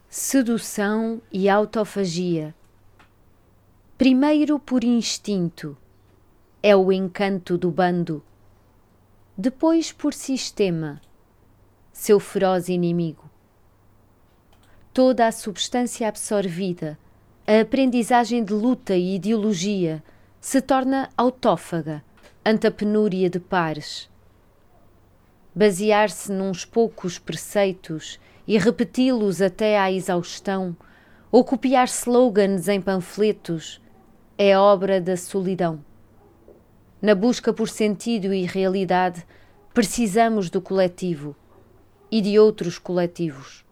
Sedução e autofagia. Primeiro por instinto, é o encanto do bando. Depois por sistema, seu feroz inimigo. Toda a substância absorvida, a aprendizagem de luta e ideologia, se torna autófaga ante a penúria de pares. Basear-se nuns poucos preceitos e repeti-los até à exaustão, ou copiar slogans em panfletos, é obra da solidão. Na busca por sentido e realidade, precisamos do coletivo e de outros coletivos.